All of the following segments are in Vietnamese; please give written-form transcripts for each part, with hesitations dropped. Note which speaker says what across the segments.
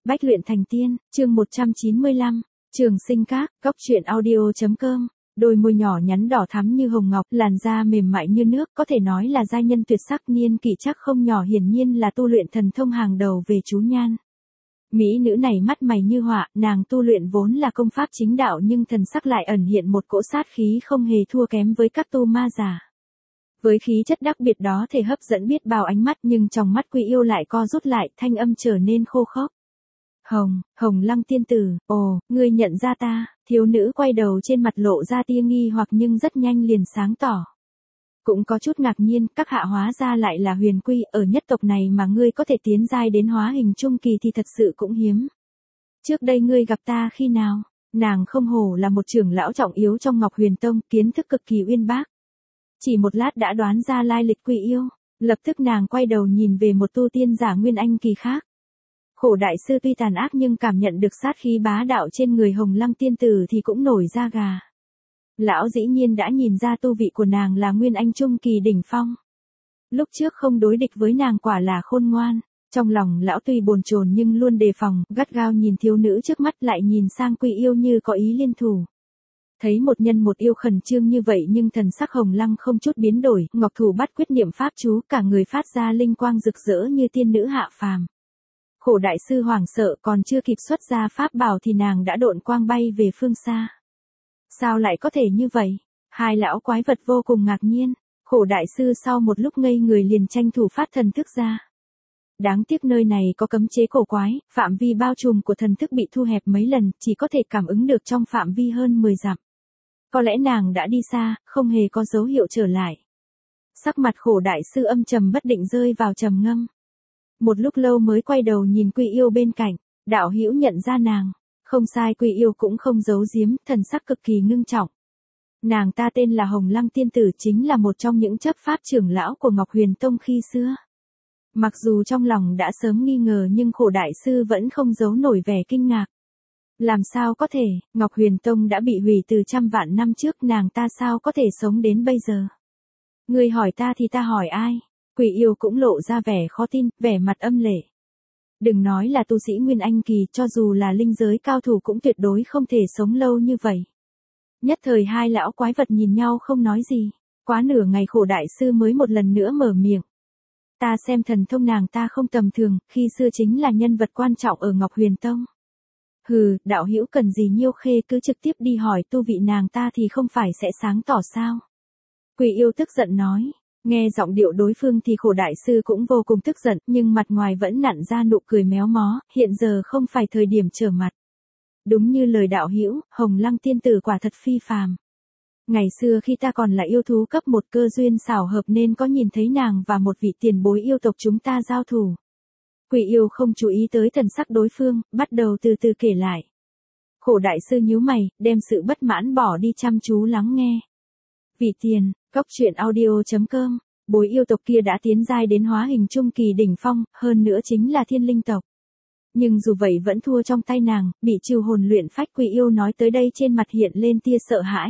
Speaker 1: Bách luyện thành tiên, chương 195, Trường Sinh Các, Cóc truyện audio.com. Đôi môi nhỏ nhắn đỏ thắm như hồng ngọc, làn da mềm mại như nước, có thể nói là giai nhân tuyệt sắc, niên kỷ chắc không nhỏ, hiển nhiên là tu luyện thần thông hàng đầu về chú nhan. Mỹ nữ này mắt mày như họa, nàng tu luyện vốn là công pháp chính đạo nhưng thần sắc lại ẩn hiện một cỗ sát khí không hề thua kém với các tu ma giả. Với khí chất đặc biệt đó thể hấp dẫn biết bao ánh mắt, nhưng trong mắt Quy Yêu lại co rút lại, thanh âm trở nên khô khốc. Hồng Lăng tiên tử, ồ, ngươi nhận ra ta? Thiếu nữ quay đầu, trên mặt lộ ra tia nghi hoặc nhưng rất nhanh liền sáng tỏ. Cũng có chút ngạc nhiên, các hạ hóa ra lại là Huyền Quy, ở nhất tộc này mà ngươi có thể tiến giai đến hóa hình trung kỳ thì thật sự cũng hiếm. Trước đây ngươi gặp ta khi nào? Nàng không hổ là một trưởng lão trọng yếu trong Ngọc Huyền Tông, kiến thức cực kỳ uyên bác. Chỉ một lát đã đoán ra lai lịch Quy Yêu, lập tức nàng quay đầu nhìn về một tu tiên giả Nguyên Anh kỳ khác. Khổ đại sư tuy tàn ác nhưng cảm nhận được sát khí bá đạo trên người Hồng Lăng tiên tử thì cũng nổi da gà. Lão dĩ nhiên đã nhìn ra tu vị của nàng là Nguyên Anh trung kỳ đỉnh phong. Lúc trước không đối địch với nàng quả là khôn ngoan. Trong lòng lão tuy bồn chồn nhưng luôn đề phòng, gắt gao nhìn thiếu nữ trước mắt, lại nhìn sang Quy Yêu như có ý liên thủ. Thấy một nhân một yêu khẩn trương như vậy nhưng thần sắc Hồng Lăng không chút biến đổi, ngọc thủ bắt quyết niệm pháp chú, cả người phát ra linh quang rực rỡ như tiên nữ hạ phàm. Khổ đại sư hoảng sợ, còn chưa kịp xuất ra pháp bảo thì nàng đã độn quang bay về phương xa. Sao lại có thể như vậy? Hai lão quái vật vô cùng ngạc nhiên. Khổ đại sư sau một lúc ngây người liền tranh thủ phát thần thức ra. Đáng tiếc nơi này có cấm chế cổ quái, phạm vi bao trùm của thần thức bị thu hẹp mấy lần, chỉ có thể cảm ứng được trong phạm vi hơn 10 dặm. Có lẽ nàng đã đi xa, không hề có dấu hiệu trở lại. Sắc mặt khổ đại sư âm trầm bất định, rơi vào trầm ngâm. Một lúc lâu mới quay đầu nhìn Quy Yêu bên cạnh, đạo hữu nhận ra nàng. Không sai, Quy Yêu cũng không giấu giếm, thần sắc cực kỳ ngưng trọng. Nàng ta tên là Hồng Lăng tiên tử, chính là một trong những chấp pháp trưởng lão của Ngọc Huyền Tông khi xưa. Mặc dù trong lòng đã sớm nghi ngờ nhưng khổ đại sư vẫn không giấu nổi vẻ kinh ngạc. Làm sao có thể, Ngọc Huyền Tông đã bị hủy từ trăm vạn năm trước, nàng ta sao có thể sống đến bây giờ? Ngươi hỏi ta thì ta hỏi ai? Quy Yêu cũng lộ ra vẻ khó tin, vẻ mặt âm lệ. Đừng nói là tu sĩ Nguyên Anh kỳ, cho dù là linh giới cao thủ cũng tuyệt đối không thể sống lâu như vậy. Nhất thời hai lão quái vật nhìn nhau không nói gì. Quá nửa ngày khổ đại sư mới một lần nữa mở miệng. Ta xem thần thông nàng ta không tầm thường, khi xưa chính là nhân vật quan trọng ở Ngọc Huyền Tông. Hừ, đạo hữu cần gì nhiêu khê, cứ trực tiếp đi hỏi tu vị nàng ta thì không phải sẽ sáng tỏ sao? Quy Yêu tức giận nói. Nghe giọng điệu đối phương thì khổ đại sư cũng vô cùng tức giận, nhưng mặt ngoài vẫn nặn ra nụ cười méo mó, hiện giờ không phải thời điểm trở mặt. Đúng như lời đạo hữu, Hồng Lăng tiên tử quả thật phi phàm. Ngày xưa khi ta còn là yêu thú cấp 1, cơ duyên xảo hợp nên có nhìn thấy nàng và một vị tiền bối yêu tộc chúng ta giao thủ. Quy Yêu không chú ý tới thần sắc đối phương, bắt đầu từ từ kể lại. Khổ đại sư nhíu mày, đem sự bất mãn bỏ đi, chăm chú lắng nghe. Vị tiền, Cóc truyện audio.com, bối yêu tộc kia đã tiến giai đến hóa hình trung kỳ đỉnh phong, hơn nữa chính là thiên linh tộc. Nhưng dù vậy vẫn thua trong tay nàng, bị trừ hồn luyện phách. Quy Yêu nói tới đây trên mặt hiện lên tia sợ hãi.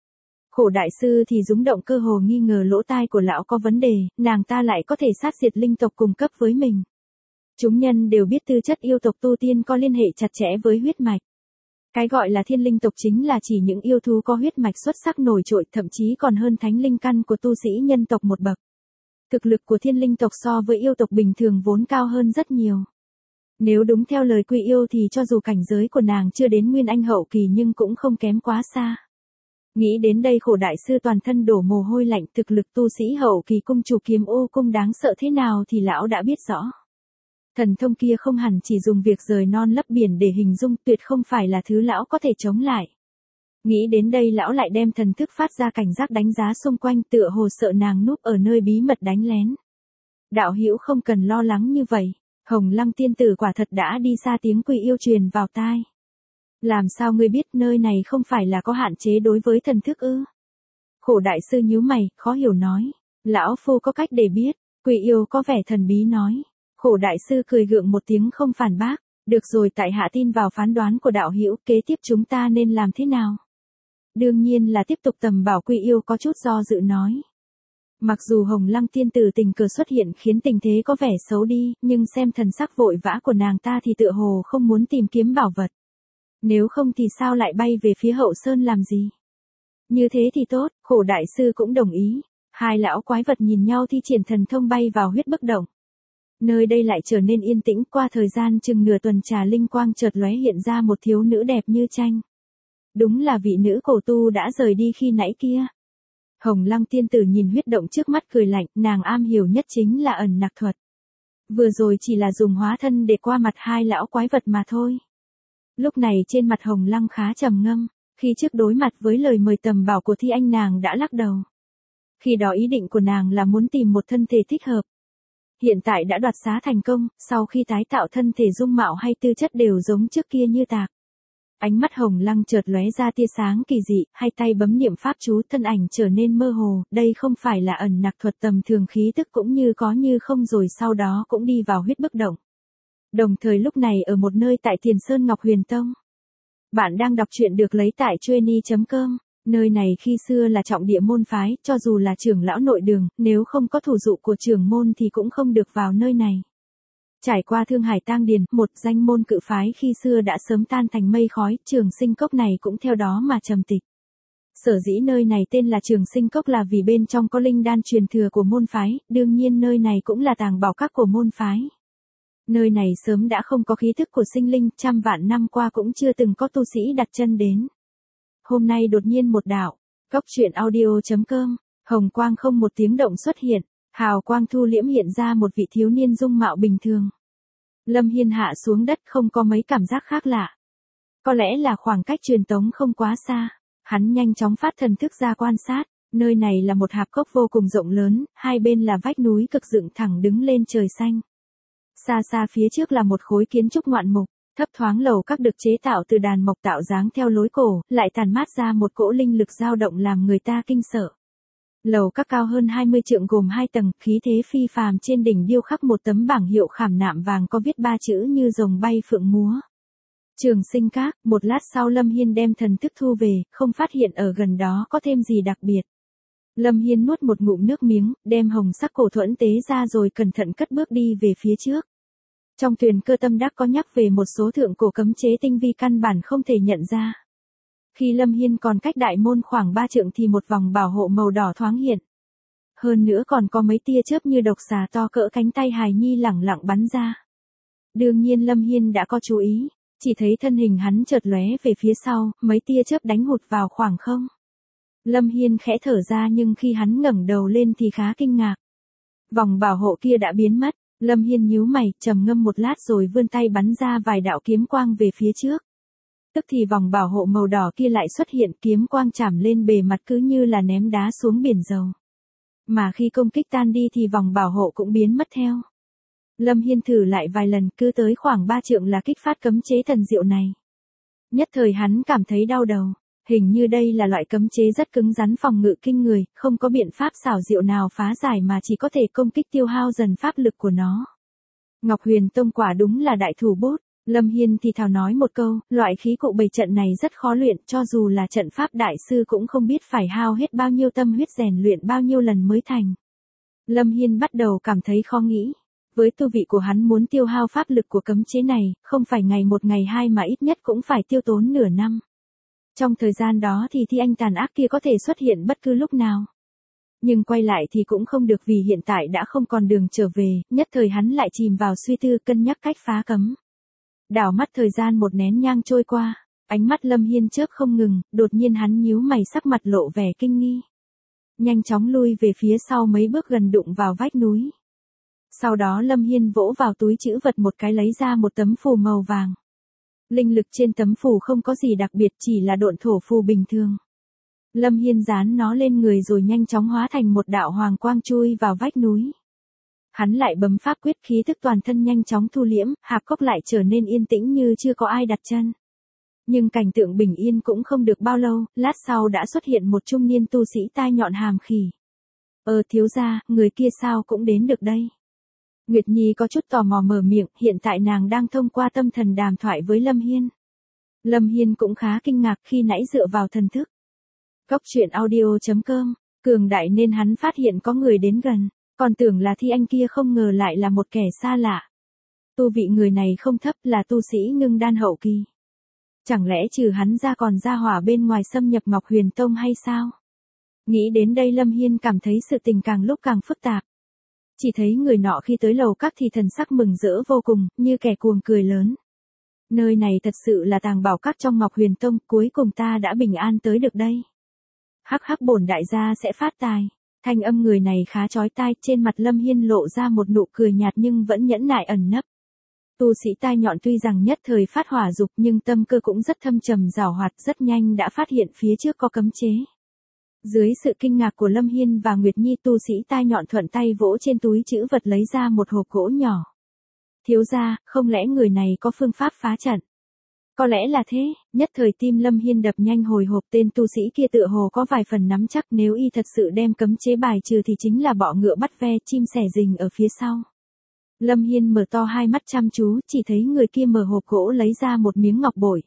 Speaker 1: Khổ đại sư thì rúng động, cơ hồ nghi ngờ lỗ tai của lão có vấn đề, nàng ta lại có thể sát diệt linh tộc cùng cấp với mình. Chúng nhân đều biết tư chất yêu tộc tu tiên có liên hệ chặt chẽ với huyết mạch. Cái gọi là thiên linh tộc chính là chỉ những yêu thú có huyết mạch xuất sắc nổi trội, thậm chí còn hơn thánh linh căn của tu sĩ nhân tộc một bậc. Thực lực của thiên linh tộc so với yêu tộc bình thường vốn cao hơn rất nhiều. Nếu đúng theo lời Quy Yêu thì cho dù cảnh giới của nàng chưa đến Nguyên Anh hậu kỳ nhưng cũng không kém quá xa. Nghĩ đến đây khổ đại sư toàn thân đổ mồ hôi lạnh, thực lực tu sĩ hậu kỳ cung chủ Kiếm Ô cung đáng sợ thế nào thì lão đã biết rõ. Thần thông kia không hẳn chỉ dùng việc rời non lấp biển để hình dung, tuyệt không phải là thứ lão có thể chống lại. Nghĩ đến đây lão lại đem thần thức phát ra, cảnh giác đánh giá xung quanh, tựa hồ sợ nàng núp ở nơi bí mật đánh lén. Đạo hữu không cần lo lắng như vậy, Hồng Lăng tiên tử quả thật đã đi xa. Tiếng Quy Yêu truyền vào tai. Làm sao ngươi biết, nơi này không phải là có hạn chế đối với thần thức ư? Khổ đại sư nhíu mày, khó hiểu nói. Lão phu có cách để biết. Quy Yêu có vẻ thần bí nói. Khổ đại sư cười gượng một tiếng không phản bác. Được rồi, tại hạ tin vào phán đoán của đạo hữu, kế tiếp chúng ta nên làm thế nào? Đương nhiên là tiếp tục tầm bảo. Quy Yêu có chút do dự nói. Mặc dù Hồng Lăng tiên tử tình cờ xuất hiện khiến tình thế có vẻ xấu đi, nhưng xem thần sắc vội vã của nàng ta thì tựa hồ không muốn tìm kiếm bảo vật. Nếu không thì sao lại bay về phía hậu sơn làm gì? Như thế thì tốt, khổ đại sư cũng đồng ý. Hai lão quái vật nhìn nhau thi triển thần thông bay vào huyết bức động. Nơi đây lại trở nên yên tĩnh, qua thời gian chừng nửa tuần trà linh quang chợt lóe hiện ra một thiếu nữ đẹp như tranh. Đúng là vị nữ cổ tu đã rời đi khi nãy kia. Hồng Lăng tiên tử nhìn huyết động trước mắt cười lạnh, nàng am hiểu nhất chính là ẩn nặc thuật. Vừa rồi chỉ là dùng hóa thân để qua mặt hai lão quái vật mà thôi. Lúc này trên mặt Hồng Lăng khá trầm ngâm, khi trước đối mặt với lời mời tầm bảo của Thi Anh nàng đã lắc đầu. Khi đó ý định của nàng là muốn tìm một thân thể thích hợp. Hiện tại đã đoạt xá thành công, sau khi tái tạo thân thể dung mạo hay tư chất đều giống trước kia như tạc. Ánh mắt Hồng Lăng chợt lóe ra tia sáng kỳ dị, hai tay bấm niệm pháp chú, thân ảnh trở nên mơ hồ, đây không phải là ẩn nặc thuật tầm thường, khí tức cũng như có như không, rồi sau đó cũng đi vào huyết bức động. Đồng thời lúc này ở một nơi tại Tiền Sơn Ngọc Huyền Tông. Bạn đang đọc truyện được lấy tại Chueny.com. Nơi này khi xưa là trọng địa môn phái, cho dù là trưởng lão nội đường, nếu không có thủ dụ của trưởng môn thì cũng không được vào nơi này. Trải qua Thương Hải Tang Điền, một danh môn cự phái khi xưa đã sớm tan thành mây khói, Trường Sinh Cốc này cũng theo đó mà trầm tịch. Sở dĩ nơi này tên là Trường Sinh Cốc là vì bên trong có linh đan truyền thừa của môn phái, đương nhiên nơi này cũng là tàng bảo các của môn phái. Nơi này sớm đã không có khí thức của sinh linh, trăm vạn năm qua cũng chưa từng có tu sĩ đặt chân đến. Hôm nay đột nhiên một đạo, Cốc Truyện Audio.com, hồng quang không một tiếng động xuất hiện, hào quang thu liễm hiện ra một vị thiếu niên dung mạo bình thường. Lâm Hiên hạ xuống đất không có mấy cảm giác khác lạ. Có lẽ là khoảng cách truyền tống không quá xa, hắn nhanh chóng phát thần thức ra quan sát, nơi này là một hạp cốc vô cùng rộng lớn, hai bên là vách núi cực dựng thẳng đứng lên trời xanh. Xa xa phía trước là một khối kiến trúc ngoạn mục. Thấp thoáng lầu các được chế tạo từ đàn mộc tạo dáng theo lối cổ, lại tàn mát ra một cỗ linh lực dao động làm người ta kinh sợ. Lầu các cao hơn 20 trượng gồm 2 tầng, khí thế phi phàm, trên đỉnh điêu khắc một tấm bảng hiệu khảm nạm vàng có viết 3 chữ như rồng bay phượng múa. Trường Sinh Các. Một lát sau Lâm Hiên đem thần thức thu về, không phát hiện ở gần đó có thêm gì đặc biệt. Lâm Hiên nuốt một ngụm nước miếng, đem hồng sắc cổ thuẫn tế ra rồi cẩn thận cất bước đi về phía trước. Trong Tuyền Cơ Tâm Đắc có nhắc về một số thượng cổ cấm chế tinh vi căn bản không thể nhận ra. Khi Lâm Hiên còn cách đại môn khoảng 3 trượng thì một vòng bảo hộ màu đỏ thoáng hiện. Hơn nữa còn có mấy tia chớp như độc xà to cỡ cánh tay hài nhi lẳng lặng bắn ra. Đương nhiên Lâm Hiên đã có chú ý, chỉ thấy thân hình hắn chợt lóe về phía sau, mấy tia chớp đánh hụt vào khoảng không. Lâm Hiên khẽ thở ra nhưng khi hắn ngẩng đầu lên thì khá kinh ngạc. Vòng bảo hộ kia đã biến mất. Lâm Hiên nhíu mày, trầm ngâm một lát rồi vươn tay bắn ra vài đạo kiếm quang về phía trước. Tức thì vòng bảo hộ màu đỏ kia lại xuất hiện, kiếm quang chạm lên bề mặt cứ như là ném đá xuống biển dầu. Mà khi công kích tan đi thì vòng bảo hộ cũng biến mất theo. Lâm Hiên thử lại vài lần, cứ tới khoảng 3 trượng là kích phát cấm chế thần diệu này. Nhất thời hắn cảm thấy đau đầu. Hình như đây là loại cấm chế rất cứng rắn, phòng ngự kinh người, không có biện pháp xảo diệu nào phá giải mà chỉ có thể công kích tiêu hao dần pháp lực của nó. Ngọc Huyền Tông quả đúng là đại thủ bút. Lâm Hiên thì thào nói một câu, loại khí cụ bày trận này rất khó luyện, cho dù là trận pháp đại sư cũng không biết phải hao hết bao nhiêu tâm huyết rèn luyện bao nhiêu lần mới thành. Lâm Hiên bắt đầu cảm thấy khó nghĩ. Với tu vị của hắn muốn tiêu hao pháp lực của cấm chế này, không phải ngày một ngày hai mà ít nhất cũng phải tiêu tốn nửa năm. Trong thời gian đó thì Thi Anh tàn ác kia có thể xuất hiện bất cứ lúc nào. Nhưng quay lại thì cũng không được vì hiện tại đã không còn đường trở về, nhất thời hắn lại chìm vào suy tư cân nhắc cách phá cấm. Đảo mắt thời gian một nén nhang trôi qua, ánh mắt Lâm Hiên chớp không ngừng, đột nhiên hắn nhíu mày, sắc mặt lộ vẻ kinh nghi. Nhanh chóng lui về phía sau mấy bước gần đụng vào vách núi. Sau đó Lâm Hiên vỗ vào túi trữ vật một cái lấy ra một tấm phù màu vàng. Linh lực trên tấm phù không có gì đặc biệt, chỉ là độn thổ phù bình thường. Lâm Hiên dán nó lên người rồi nhanh chóng hóa thành một đạo hoàng quang chui vào vách núi. Hắn lại bấm pháp quyết, khí thức toàn thân nhanh chóng thu liễm, hạp cốc lại trở nên yên tĩnh như chưa có ai đặt chân. Nhưng cảnh tượng bình yên cũng không được bao lâu, lát sau đã xuất hiện một trung niên tu sĩ tai nhọn hàm khỉ. Thiếu gia, người kia sao cũng đến được đây? Nguyệt Nhi có chút tò mò mở miệng, hiện tại nàng đang thông qua tâm thần đàm thoại với Lâm Hiên. Lâm Hiên cũng khá kinh ngạc khi nãy dựa vào thần thức. Cốc Truyện Audio.com cường đại nên hắn phát hiện có người đến gần, còn tưởng là Thi Anh kia không ngờ lại là một kẻ xa lạ. Tu vị người này không thấp, là tu sĩ ngưng đan hậu kỳ. Chẳng lẽ trừ hắn ra còn gia hỏa bên ngoài xâm nhập Ngọc Huyền Tông hay sao? Nghĩ đến đây Lâm Hiên cảm thấy sự tình càng lúc càng phức tạp. Chỉ thấy người nọ khi tới lầu các thì thần sắc mừng rỡ vô cùng, như kẻ cuồng cười lớn. Nơi này thật sự là tàng bảo các trong Ngọc Huyền Tông, cuối cùng ta đã bình an tới được đây. Hắc hắc, bổn đại gia sẽ phát tài. Thanh âm người này khá chói tai, trên mặt Lâm Hiên lộ ra một nụ cười nhạt nhưng vẫn nhẫn nại ẩn nấp. Tu sĩ tai nhọn tuy rằng nhất thời phát hỏa dục nhưng tâm cơ cũng rất thâm trầm giảo hoạt, rất nhanh đã phát hiện phía trước có cấm chế. Dưới sự kinh ngạc của Lâm Hiên và Nguyệt Nhi, tu sĩ tai nhọn thuận tay vỗ trên túi trữ vật lấy ra một hộp gỗ nhỏ. Thiếu gia, không lẽ người này có phương pháp phá trận? Có lẽ là thế, nhất thời tim Lâm Hiên đập nhanh hồi hộp, tên tu sĩ kia tựa hồ có vài phần nắm chắc, nếu y thật sự đem cấm chế bài trừ thì chính là bọ ngựa bắt ve, chim sẻ rình ở phía sau. Lâm Hiên mở to hai mắt chăm chú, chỉ thấy người kia mở hộp gỗ lấy ra một miếng ngọc bội.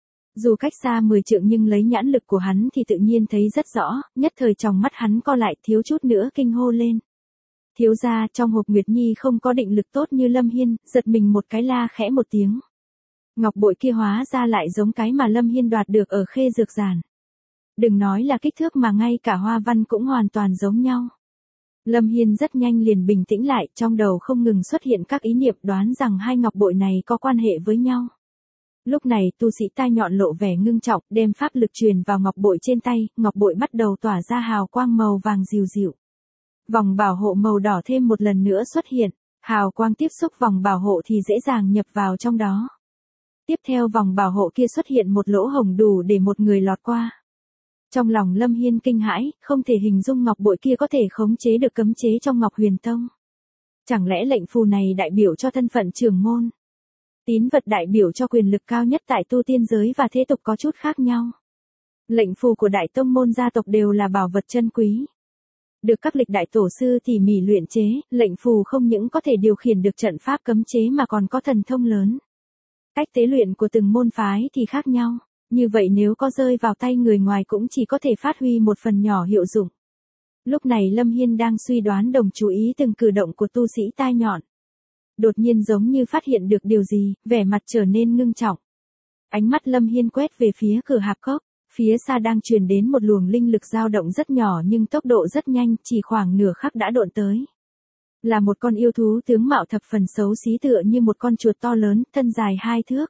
Speaker 1: Dù cách xa 10 trượng nhưng lấy nhãn lực của hắn thì tự nhiên thấy rất rõ, nhất thời trong mắt hắn co lại, thiếu chút nữa kinh hô lên. Thiếu gia, trong hộp Nguyệt Nhi không có định lực tốt như Lâm Hiên, giật mình một cái la khẽ một tiếng. Ngọc bội kia hóa ra lại giống cái mà Lâm Hiên đoạt được ở Khê Dược Giản. Đừng nói là kích thước mà ngay cả hoa văn cũng hoàn toàn giống nhau. Lâm Hiên rất nhanh liền bình tĩnh lại, trong đầu không ngừng xuất hiện các ý niệm, đoán rằng hai ngọc bội này có quan hệ với nhau. Lúc này tu sĩ tai nhọn lộ vẻ ngưng trọng, đem pháp lực truyền vào ngọc bội trên tay, ngọc bội bắt đầu tỏa ra hào quang màu vàng dịu dịu. Vòng bảo hộ màu đỏ thêm một lần nữa xuất hiện, hào quang tiếp xúc vòng bảo hộ thì dễ dàng nhập vào trong đó. Tiếp theo vòng bảo hộ kia xuất hiện một lỗ hổng đủ để một người lọt qua. Trong lòng Lâm Hiên kinh hãi, không thể hình dung ngọc bội kia có thể khống chế được cấm chế trong Ngọc Huyền Tông. Chẳng lẽ lệnh phù này đại biểu cho thân phận trưởng môn? Tín vật đại biểu cho quyền lực cao nhất tại tu tiên giới và thế tục có chút khác nhau. Lệnh phù của đại tông môn gia tộc đều là bảo vật chân quý. Được các lịch đại tổ sư tỉ mỉ luyện chế, lệnh phù không những có thể điều khiển được trận pháp cấm chế mà còn có thần thông lớn. Cách tế luyện của từng môn phái thì khác nhau, như vậy nếu có rơi vào tay người ngoài cũng chỉ có thể phát huy một phần nhỏ hiệu dụng. Lúc này Lâm Hiên đang suy đoán đồng chú ý từng cử động của tu sĩ tai nhọn. Đột nhiên giống như phát hiện được điều gì, vẻ mặt trở nên ngưng trọng. Ánh mắt Lâm Hiên quét về phía cửa hạp cốc, phía xa đang truyền đến một luồng linh lực dao động rất nhỏ nhưng tốc độ rất nhanh, chỉ khoảng nửa khắc đã độn tới. Là một con yêu thú tướng mạo thập phần xấu xí tựa như một con chuột to lớn, thân dài 2 thước.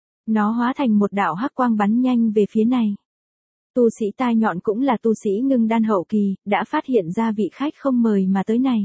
Speaker 1: Nó hóa thành một đạo hắc quang bắn nhanh về phía này. Tu sĩ tai nhọn cũng là tu sĩ ngưng đan hậu kỳ, đã phát hiện ra vị khách không mời mà tới này.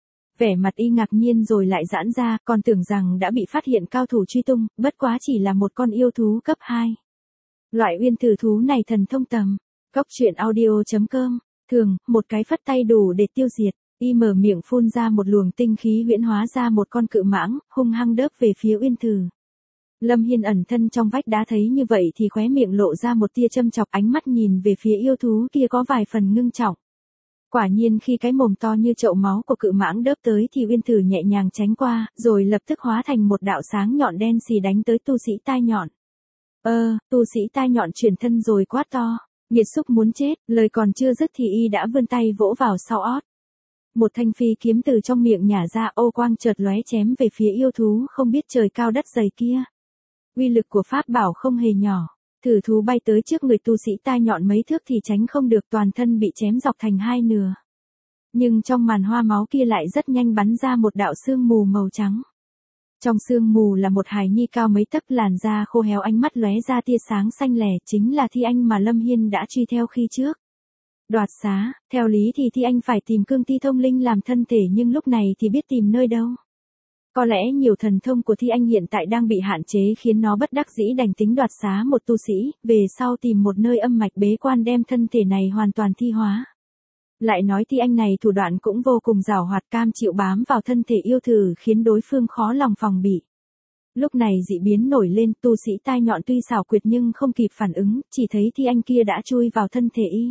Speaker 1: Vẻ mặt y ngạc nhiên rồi lại giãn ra, còn tưởng rằng đã bị phát hiện cao thủ truy tung, bất quá chỉ là một con yêu thú cấp 2. Loại uyên thử thú này thần thông tầm. Cốc truyện audio.com. Thường, một cái phất tay đủ để tiêu diệt. Y mở miệng phun ra một luồng tinh khí huyễn hóa ra một con cự mãng, hung hăng đớp về phía uyên thử. Lâm Hiên ẩn thân trong vách đá thấy như vậy thì khóe miệng lộ ra một tia châm chọc, ánh mắt nhìn về phía yêu thú kia có vài phần ngưng trọng. Quả nhiên khi cái mồm to như chậu máu của cự mãng đớp tới thì uyên thử nhẹ nhàng tránh qua, rồi lập tức hóa thành một đạo sáng nhọn đen xì đánh tới tu sĩ tai nhọn. Tu sĩ tai nhọn chuyển thân rồi quát to, nghiệt xúc muốn chết, lời còn chưa dứt thì y đã vươn tay vỗ vào sau ót. Một thanh phi kiếm từ trong miệng nhả ra, ô quang chợt lóe chém về phía yêu thú không biết trời cao đất dày kia. Uy lực của pháp bảo không hề nhỏ, thử thú bay tới trước người tu sĩ tai nhọn mấy thước thì tránh không được, toàn thân bị chém dọc thành hai nửa. Nhưng trong màn hoa máu kia lại rất nhanh bắn ra một đạo sương mù màu trắng. Trong sương mù là một hài nhi cao mấy tấc, làn da khô héo, ánh mắt lóe ra tia sáng xanh lẻ, chính là Thi Anh mà Lâm Hiên đã truy theo khi trước. Đoạt xá, theo lý thì Thi Anh phải tìm cương thi thông linh làm thân thể nhưng lúc này thì biết tìm nơi đâu. Có lẽ nhiều thần thông của Thi Anh hiện tại đang bị hạn chế khiến nó bất đắc dĩ đành tính đoạt xá một tu sĩ, về sau tìm một nơi âm mạch bế quan đem thân thể này hoàn toàn thi hóa. Lại nói Thi Anh này thủ đoạn cũng vô cùng giàu hoạt, cam chịu bám vào thân thể yêu thử khiến đối phương khó lòng phòng bị. Lúc này dị biến nổi lên, tu sĩ tai nhọn tuy xảo quyệt nhưng không kịp phản ứng, chỉ thấy Thi Anh kia đã chui vào thân thể y.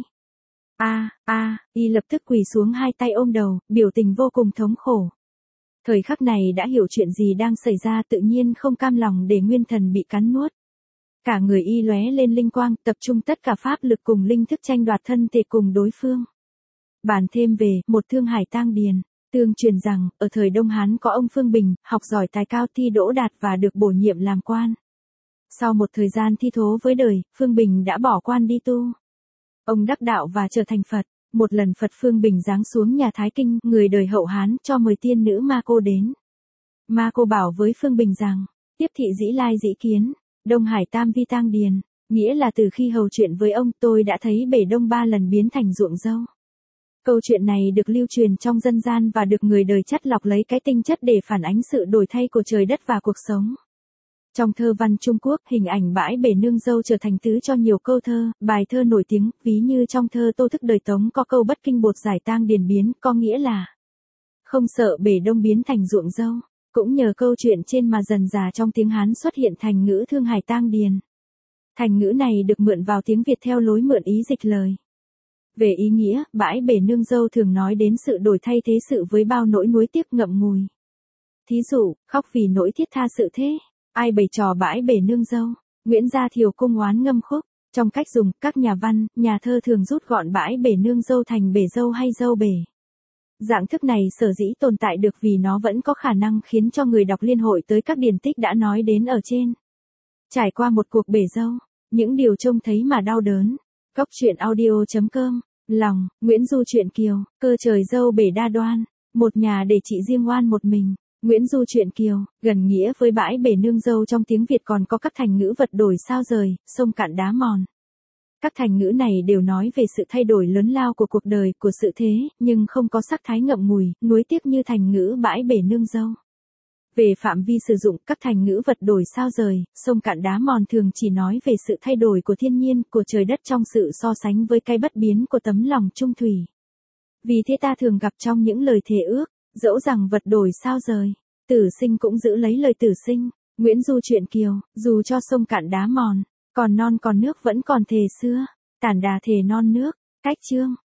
Speaker 1: Y lập tức quỳ xuống hai tay ôm đầu, biểu tình vô cùng thống khổ. Thời khắc này đã hiểu chuyện gì đang xảy ra, tự nhiên không cam lòng để nguyên thần bị cắn nuốt. Cả người y lóe lên linh quang, tập trung tất cả pháp lực cùng linh thức tranh đoạt thân thể cùng đối phương. Bàn thêm về, một Thương Hải tang điền. Tương truyền rằng, ở thời Đông Hán có ông Phương Bình, học giỏi tài cao thi đỗ đạt và được bổ nhiệm làm quan. Sau một thời gian thi thố với đời, Phương Bình đã bỏ quan đi tu. Ông đắc đạo và trở thành Phật. Một lần Phật Phương Bình giáng xuống nhà Thái Kinh, người đời hậu Hán, cho mời tiên nữ Ma Cô đến. Ma Cô bảo với Phương Bình rằng, tiếp thị dĩ lai dĩ kiến, Đông Hải tam vi tang điền, nghĩa là từ khi hầu chuyện với ông tôi đã thấy bể đông 3 lần biến thành ruộng dâu. Câu chuyện này được lưu truyền trong dân gian và được người đời chắt lọc lấy cái tinh chất để phản ánh sự đổi thay của trời đất và cuộc sống. Trong thơ văn Trung Quốc, hình ảnh bãi bể nương dâu trở thành tứ cho nhiều câu thơ, bài thơ nổi tiếng, ví như trong thơ Tô Thức Đời Tống có câu bất kinh bột giải tang điền biến, có nghĩa là không sợ bể đông biến thành ruộng dâu. Cũng nhờ câu chuyện trên mà dần dà trong tiếng Hán xuất hiện thành ngữ Thương Hải tang điền. Thành ngữ này được mượn vào tiếng Việt theo lối mượn ý dịch lời. Về ý nghĩa, bãi bể nương dâu thường nói đến sự đổi thay thế sự với bao nỗi nuối tiếc ngậm ngùi. Thí dụ, khóc vì nỗi thiết tha sự thế. Ai bày trò bãi bể nương dâu. Nguyễn Gia Thiều cung oán ngâm khúc. Trong cách dùng, các nhà văn, nhà thơ thường rút gọn bãi bể nương dâu thành bể dâu hay dâu bể. Dạng thức này sở dĩ tồn tại được vì nó vẫn có khả năng khiến cho người đọc liên hội tới các điển tích đã nói đến ở trên. Trải qua một cuộc bể dâu, những điều trông thấy mà đau đớn. Góc truyện audio.com, lòng, Nguyễn Du truyện Kiều, cơ trời dâu bể đa đoan, một nhà để chị riêng oan một mình. Nguyễn Du truyện Kiều, gần nghĩa với bãi bể nương dâu trong tiếng Việt còn có các thành ngữ vật đổi sao rời, sông cạn đá mòn. Các thành ngữ này đều nói về sự thay đổi lớn lao của cuộc đời, của sự thế, nhưng không có sắc thái ngậm ngùi, nuối tiếc như thành ngữ bãi bể nương dâu. Về phạm vi sử dụng, các thành ngữ vật đổi sao rời, sông cạn đá mòn thường chỉ nói về sự thay đổi của thiên nhiên, của trời đất trong sự so sánh với cái bất biến của tấm lòng trung thủy. Vì thế ta thường gặp trong những lời thề ước, dẫu rằng vật đổi sao rời, tử sinh cũng giữ lấy lời tử sinh. Nguyễn Du truyện Kiều, dù cho sông cạn đá mòn, còn non còn nước vẫn còn thề xưa, tản đà thề non nước. Cách chương